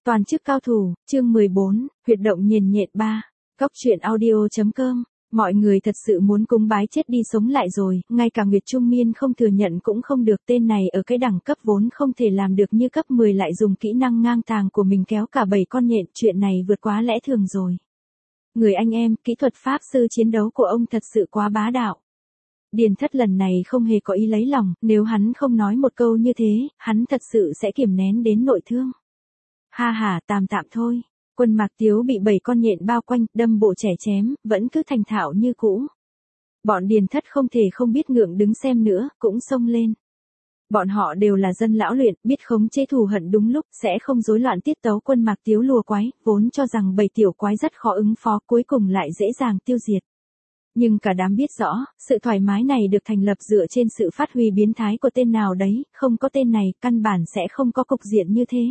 Toàn chức cao thủ, chương 14, huyệt động nhiền nhện 3. Góc truyện audio.com. Mọi người thật sự muốn cúng bái chết đi sống lại rồi, ngay cả Nguyệt Trung Miên không thừa nhận cũng không được, tên này ở cái đẳng cấp vốn không thể làm được như cấp 10 lại dùng kỹ năng ngang tàng của mình kéo cả 7 con nhện, chuyện này vượt quá lẽ thường rồi. Người anh em, kỹ thuật pháp sư chiến đấu của ông thật sự quá bá đạo. Điền Thất lần này không hề có ý lấy lòng, nếu hắn không nói một câu như thế, hắn thật sự sẽ kiềm nén đến nội thương. Ha ha, tạm thôi. Quân Mạc Tiếu bị 7 con nhện bao quanh, đâm bộ trẻ chém, vẫn cứ thành thạo như cũ. Bọn Điền Thất không thể không biết ngượng đứng xem nữa, cũng xông lên. Bọn họ đều là dân lão luyện, biết khống chế thù hận đúng lúc, sẽ không rối loạn tiết tấu. Quân Mạc Tiếu lùa quái, vốn cho rằng 7 tiểu quái rất khó ứng phó, cuối cùng lại dễ dàng tiêu diệt. Nhưng cả đám biết rõ, sự thoải mái này được thành lập dựa trên sự phát huy biến thái của tên nào đấy, không có tên này, căn bản sẽ không có cục diện như thế.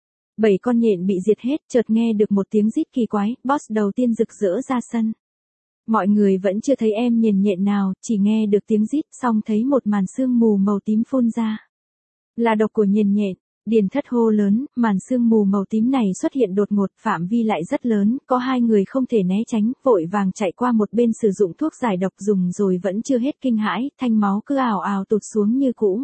7 con nhện bị diệt hết, chợt nghe được một tiếng rít kỳ quái, boss đầu tiên rực rỡ ra sân. Mọi người vẫn chưa thấy em nhiền nhện nào, chỉ nghe được tiếng rít, xong thấy một màn sương mù màu tím phun ra. Là độc của nhiền nhện. Điền Thất hô lớn, màn sương mù màu tím này xuất hiện đột ngột, phạm vi lại rất lớn, có hai người không thể né tránh, vội vàng chạy qua một bên sử dụng thuốc giải độc dùng rồi vẫn chưa hết kinh hãi, thanh máu cứ ào ào tụt xuống như cũ.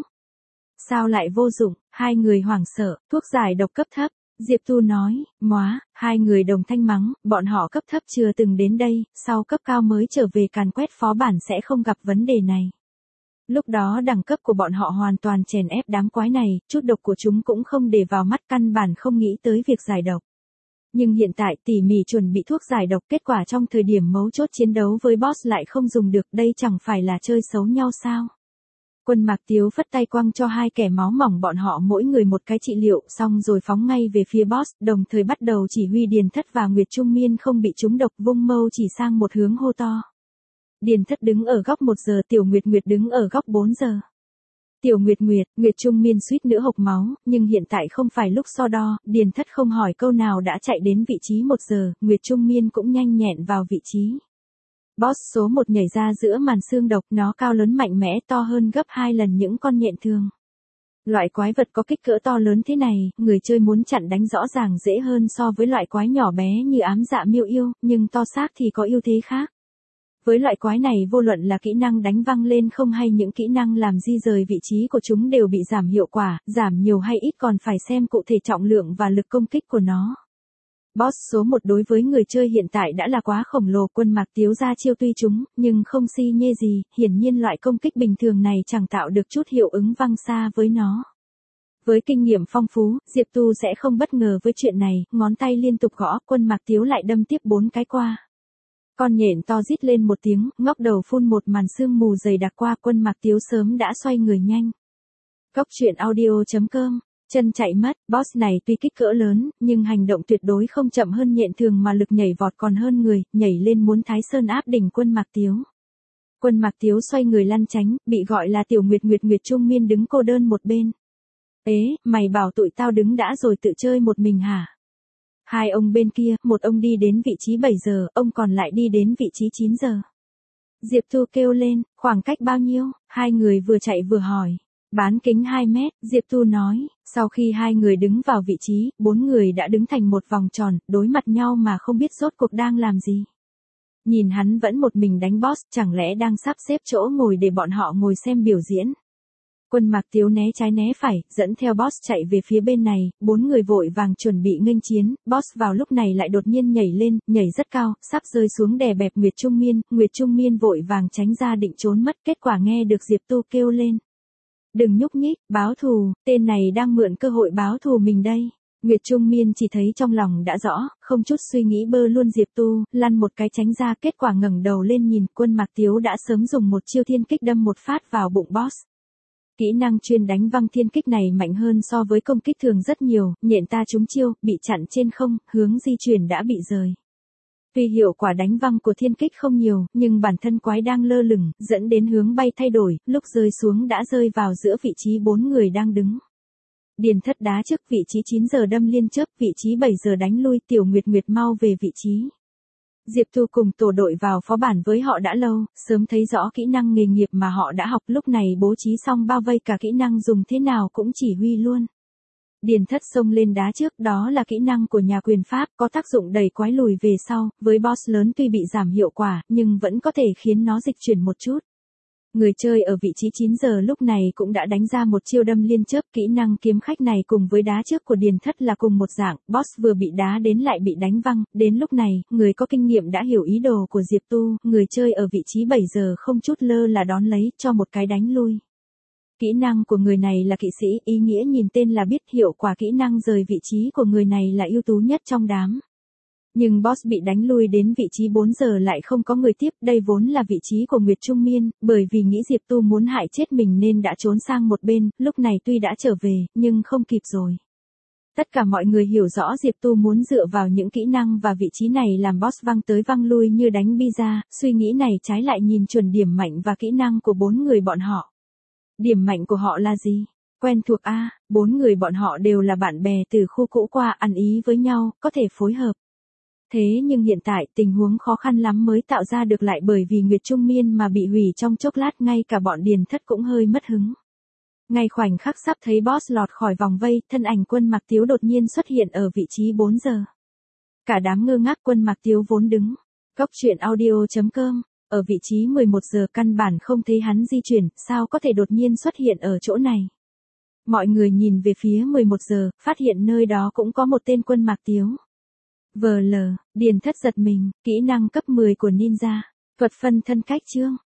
Sao lại vô dụng? Hai người hoảng sợ, thuốc giải độc cấp thấp. Diệp Tu nói, móa, hai người đồng thanh mắng, bọn họ cấp thấp chưa từng đến đây, sau cấp cao mới trở về càn quét phó bản sẽ không gặp vấn đề này. Lúc đó đẳng cấp của bọn họ hoàn toàn chèn ép đám quái này, chút độc của chúng cũng không để vào mắt, căn bản không nghĩ tới việc giải độc. Nhưng hiện tại tỉ mỉ chuẩn bị thuốc giải độc, kết quả trong thời điểm mấu chốt chiến đấu với boss lại không dùng được, đây chẳng phải là chơi xấu nhau sao? Quân Mạc Tiếu phất tay quăng cho hai kẻ máu mỏng bọn họ mỗi người một cái trị liệu, xong rồi phóng ngay về phía boss, đồng thời bắt đầu chỉ huy Điền Thất và Nguyệt Trung Miên không bị trúng độc, vung mâu chỉ sang một hướng hô to. Điền Thất đứng ở góc 1 giờ, Tiểu Nguyệt Nguyệt đứng ở góc 4 giờ. Tiểu Nguyệt Nguyệt, Nguyệt Trung Miên suýt nữa hộc máu, nhưng hiện tại không phải lúc so đo, Điền Thất không hỏi câu nào đã chạy đến vị trí 1 giờ, Nguyệt Trung Miên cũng nhanh nhẹn vào vị trí. Boss số 1 nhảy ra giữa màn xương độc, nó cao lớn mạnh mẽ, to hơn gấp 2 lần những con nhện thường. Loại quái vật có kích cỡ to lớn thế này, người chơi muốn chặn đánh rõ ràng dễ hơn so với loại quái nhỏ bé như ám dạ miêu yêu, nhưng to xác thì có ưu thế khác. Với loại quái này vô luận là kỹ năng đánh văng lên không hay những kỹ năng làm di rời vị trí của chúng đều bị giảm hiệu quả, giảm nhiều hay ít còn phải xem cụ thể trọng lượng và lực công kích của nó. Boss số 1 đối với người chơi hiện tại đã là quá khổng lồ, Quân Mạc Tiếu ra chiêu tuy chúng, nhưng không si nhê gì, hiển nhiên loại công kích bình thường này chẳng tạo được chút hiệu ứng văng xa với nó. Với kinh nghiệm phong phú, Diệp Tu sẽ không bất ngờ với chuyện này, ngón tay liên tục gõ, Quân Mạc Tiếu lại đâm tiếp 4 cái qua. Con nhện to rít lên một tiếng, ngóc đầu phun một màn sương mù dày đặc qua, Quân Mạc Tiếu sớm đã xoay người nhanh. Góc truyện audio.com. Chân chạy mất, boss này tuy kích cỡ lớn, nhưng hành động tuyệt đối không chậm hơn nhện thường mà lực nhảy vọt còn hơn người, nhảy lên muốn Thái Sơn áp đỉnh Quân Mạc Tiếu. Quân Mạc Tiếu xoay người lăn tránh, bị gọi là Tiểu Nguyệt Nguyệt. Nguyệt Trung Miên đứng cô đơn một bên. Ế, mày bảo tụi tao đứng đã rồi tự chơi một mình hả? Hai ông bên kia, một ông đi đến vị trí 7 giờ, ông còn lại đi đến vị trí 9 giờ. Diệp Tu kêu lên, khoảng cách bao nhiêu? Hai người vừa chạy vừa hỏi. Bán kính 2 mét, Diệp Tu nói, sau khi hai người đứng vào vị trí, 4 người đã đứng thành một vòng tròn, đối mặt nhau mà không biết rốt cuộc đang làm gì. Nhìn hắn vẫn một mình đánh boss, chẳng lẽ đang sắp xếp chỗ ngồi để bọn họ ngồi xem biểu diễn. Quân Mạc Tiếu né trái né phải, dẫn theo boss chạy về phía bên này, 4 người vội vàng chuẩn bị nghênh chiến, boss vào lúc này lại đột nhiên nhảy lên, nhảy rất cao, sắp rơi xuống đè bẹp Nguyệt Trung Miên, Nguyệt Trung Miên vội vàng tránh ra định trốn mất, kết quả nghe được Diệp Tu kêu lên. Đừng nhúc nhích, báo thù, tên này đang mượn cơ hội báo thù mình đây. Nguyệt Trung Miên chỉ thấy trong lòng đã rõ, không chút suy nghĩ bơ luôn Diệp Tu, lăn một cái tránh ra, kết quả ngẩng đầu lên nhìn, Quân Mạc Tiếu đã sớm dùng một chiêu thiên kích đâm một phát vào bụng boss. Kỹ năng chuyên đánh văng thiên kích này mạnh hơn so với công kích thường rất nhiều, nhện ta trúng chiêu, bị chặn trên không, hướng di chuyển đã bị rời. Tuy hiệu quả đánh văng của thiên kích không nhiều, nhưng bản thân quái đang lơ lửng, dẫn đến hướng bay thay đổi, lúc rơi xuống đã rơi vào giữa vị trí 4 người đang đứng. Điền Thất đá trước vị trí 9 giờ đâm liên chớp, vị trí 7 giờ đánh lui, Tiểu Nguyệt Nguyệt mau về vị trí. Diệp Tu cùng tổ đội vào phó bản với họ đã lâu, sớm thấy rõ kỹ năng nghề nghiệp mà họ đã học, lúc này bố trí xong bao vây cả kỹ năng dùng thế nào cũng chỉ huy luôn. Điền Thất xông lên đá trước, đó là kỹ năng của nhà quyền Pháp, có tác dụng đẩy quái lùi về sau, với boss lớn tuy bị giảm hiệu quả, nhưng vẫn có thể khiến nó dịch chuyển một chút. Người chơi ở vị trí 9 giờ lúc này cũng đã đánh ra một chiêu đâm liên chớp, kỹ năng kiếm khách này cùng với đá trước của Điền Thất là cùng một dạng, boss vừa bị đá đến lại bị đánh văng, đến lúc này, người có kinh nghiệm đã hiểu ý đồ của Diệp Tu, người chơi ở vị trí 7 giờ không chút lơ là đón lấy, cho một cái đánh lui. Kỹ năng của người này là kỵ sĩ, ý nghĩa nhìn tên là biết hiệu quả kỹ năng rời vị trí của người này là ưu tú nhất trong đám. Nhưng boss bị đánh lui đến vị trí 4 giờ lại không có người tiếp, đây vốn là vị trí của Nguyệt Trung Miên, bởi vì nghĩ Diệp Tu muốn hại chết mình nên đã trốn sang một bên, lúc này tuy đã trở về, nhưng không kịp rồi. Tất cả mọi người hiểu rõ Diệp Tu muốn dựa vào những kỹ năng và vị trí này làm boss văng tới văng lui như đánh pizza, suy nghĩ này trái lại nhìn chuẩn điểm mạnh và kỹ năng của 4 người bọn họ. Điểm mạnh của họ là gì? Quen thuộc a, 4 người bọn họ đều là bạn bè từ khu cũ qua, ăn ý với nhau, có thể phối hợp. Thế nhưng hiện tại tình huống khó khăn lắm mới tạo ra được lại bởi vì Nguyệt Trung Miên mà bị hủy trong chốc lát, ngay cả bọn Điền Thất cũng hơi mất hứng. Ngay khoảnh khắc sắp thấy boss lọt khỏi vòng vây, thân ảnh Quân Mạc Tiếu đột nhiên xuất hiện ở vị trí 4 giờ. Cả đám ngơ ngác, Quân Mạc Tiếu vốn đứng. Góc truyện audio.com, ở vị trí 11 giờ căn bản không thấy hắn di chuyển, sao có thể đột nhiên xuất hiện ở chỗ này. Mọi người nhìn về phía 11 giờ, phát hiện nơi đó cũng có một tên Quân Mạc Tiếu. VL, Điền Thất giật mình, kỹ năng cấp 10 của ninja, thuật phân thân cách chương.